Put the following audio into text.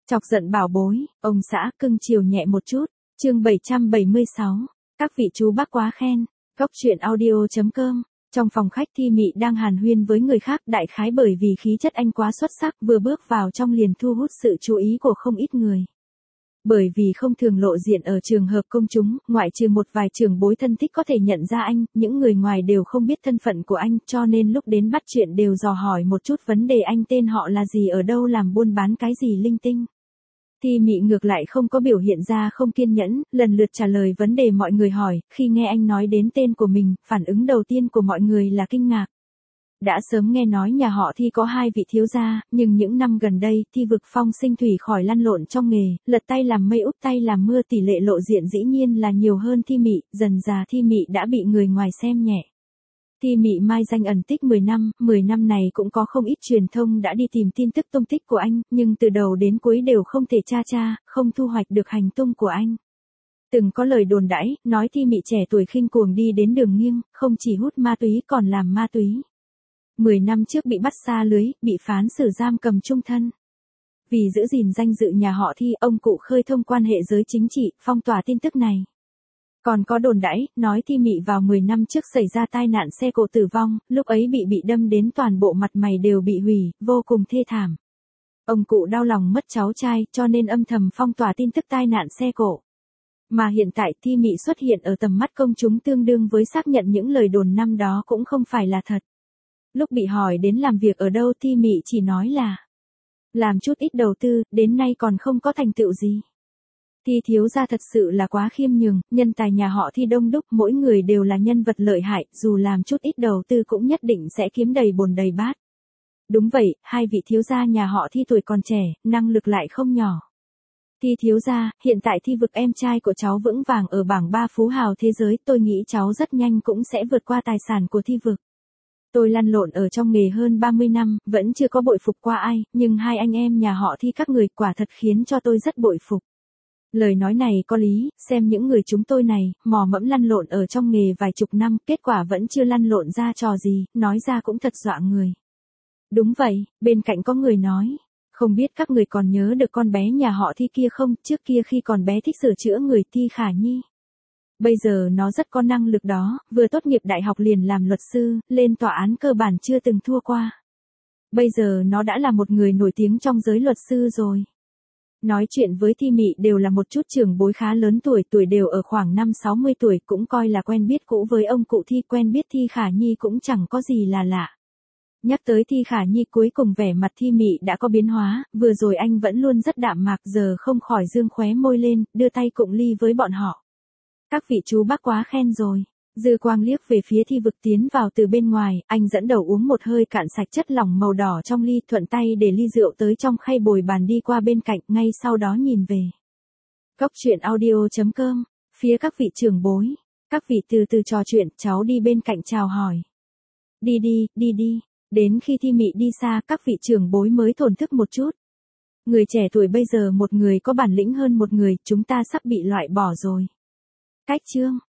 Chọc giận bảo bối, ông xã cưng chiều nhẹ một chút. Chương 776. Các vị chú bác quá khen. Góc truyện audio.com. Trong phòng khách Thi Mị đang hàn huyên với người khác, đại khái bởi vì khí chất anh quá xuất sắc, vừa bước vào trong liền thu hút sự chú ý của không ít người. Bởi vì không thường lộ diện ở trường hợp công chúng, ngoại trừ một vài trưởng bối thân thích có thể nhận ra anh, những người ngoài đều không biết thân phận của anh, cho nên lúc đến bắt chuyện đều dò hỏi một chút vấn đề anh tên họ là gì, ở đâu, làm buôn bán cái gì linh tinh. Thi Mị ngược lại không có biểu hiện ra không kiên nhẫn, lần lượt trả lời vấn đề mọi người hỏi. Khi nghe anh nói đến tên của mình, phản ứng đầu tiên của mọi người là kinh ngạc. Đã sớm nghe nói nhà họ Thi có hai vị thiếu gia, nhưng những năm gần đây, Thi vực phong sinh thủy khỏi lăn lộn trong nghề, lật tay làm mây úp tay làm mưa, tỷ lệ lộ diện dĩ nhiên là nhiều hơn Thi Mị, dần dà Thi Mị đã bị người ngoài xem nhẹ. Thi Mị mai danh ẩn tích 10 năm này cũng có không ít truyền thông đã đi tìm tin tức tung tích của anh, nhưng từ đầu đến cuối đều không thể tra, không thu hoạch được hành tung của anh. Từng có lời đồn đãi, nói Thi Mị trẻ tuổi khinh cuồng đi đến đường nghiêng, không chỉ hút ma túy còn làm ma túy. 10 năm trước bị bắt xa lưới, bị phán xử giam cầm chung thân. Vì giữ gìn danh dự nhà họ Thi, ông cụ khơi thông quan hệ giới chính trị, phong tỏa tin tức này. Còn có đồn đãi, nói Thi Mị vào 10 năm trước xảy ra tai nạn xe cộ tử vong, lúc ấy bị đâm đến toàn bộ mặt mày đều bị hủy, vô cùng thê thảm. Ông cụ đau lòng mất cháu trai, cho nên âm thầm phong tỏa tin tức tai nạn xe cộ. Mà hiện tại Thi Mị xuất hiện ở tầm mắt công chúng, tương đương với xác nhận những lời đồn năm đó cũng không phải là thật. Lúc bị hỏi đến làm việc ở đâu, Thi Mị chỉ nói là làm chút ít đầu tư, đến nay còn không có thành tựu gì. Thi thiếu gia thật sự là quá khiêm nhường, nhân tài nhà họ Thi đông đúc, mỗi người đều là nhân vật lợi hại, dù làm chút ít đầu tư cũng nhất định sẽ kiếm đầy bồn đầy bát. Đúng vậy, hai vị thiếu gia nhà họ Thi tuổi còn trẻ, năng lực lại không nhỏ. Thi thiếu gia, hiện tại Thi vực em trai của cháu vững vàng ở bảng 3 phú hào thế giới, tôi nghĩ cháu rất nhanh cũng sẽ vượt qua tài sản của Thi vực. Tôi lăn lộn ở trong nghề hơn 30 năm, vẫn chưa có bội phục qua ai, nhưng hai anh em nhà họ Thi các người quả thật khiến cho tôi rất bội phục. Lời nói này có lý, xem những người chúng tôi này, mò mẫm lăn lộn ở trong nghề vài chục năm, kết quả vẫn chưa lăn lộn ra trò gì, nói ra cũng thật dọa người. Đúng vậy, bên cạnh có người nói, không biết các người còn nhớ được con bé nhà họ Thi kia không, trước kia khi còn bé thích sửa chữa người, Thi Khả Nhi. Bây giờ nó rất có năng lực đó, vừa tốt nghiệp đại học liền làm luật sư, lên tòa án cơ bản chưa từng thua qua. Bây giờ nó đã là một người nổi tiếng trong giới luật sư rồi. Nói chuyện với Thi Mị đều là một chút trưởng bối khá lớn tuổi đều ở khoảng 5-60 tuổi, cũng coi là quen biết cũ với ông cụ Thi, quen biết Thi Khả Nhi cũng chẳng có gì là lạ. Nhắc tới Thi Khả Nhi, cuối cùng vẻ mặt Thi Mị đã có biến hóa, vừa rồi anh vẫn luôn rất đạm mạc, giờ không khỏi dương khóe môi lên, đưa tay cụng ly với bọn họ. Các vị chú bác quá khen rồi. Dư quang liếc về phía Thi vực tiến vào từ bên ngoài, anh dẫn đầu uống một hơi cạn sạch chất lỏng màu đỏ trong ly, thuận tay để ly rượu tới trong khay bồi bàn, đi qua bên cạnh, ngay sau đó nhìn về. Góc truyện audio.com, phía các vị trưởng bối. Các vị từ từ trò chuyện, cháu đi bên cạnh chào hỏi. Đi đi. Đến khi Thi Mị đi xa, các vị trưởng bối mới thổn thức một chút. Người trẻ tuổi bây giờ một người có bản lĩnh hơn một người, chúng ta sắp bị loại bỏ rồi. Cách chương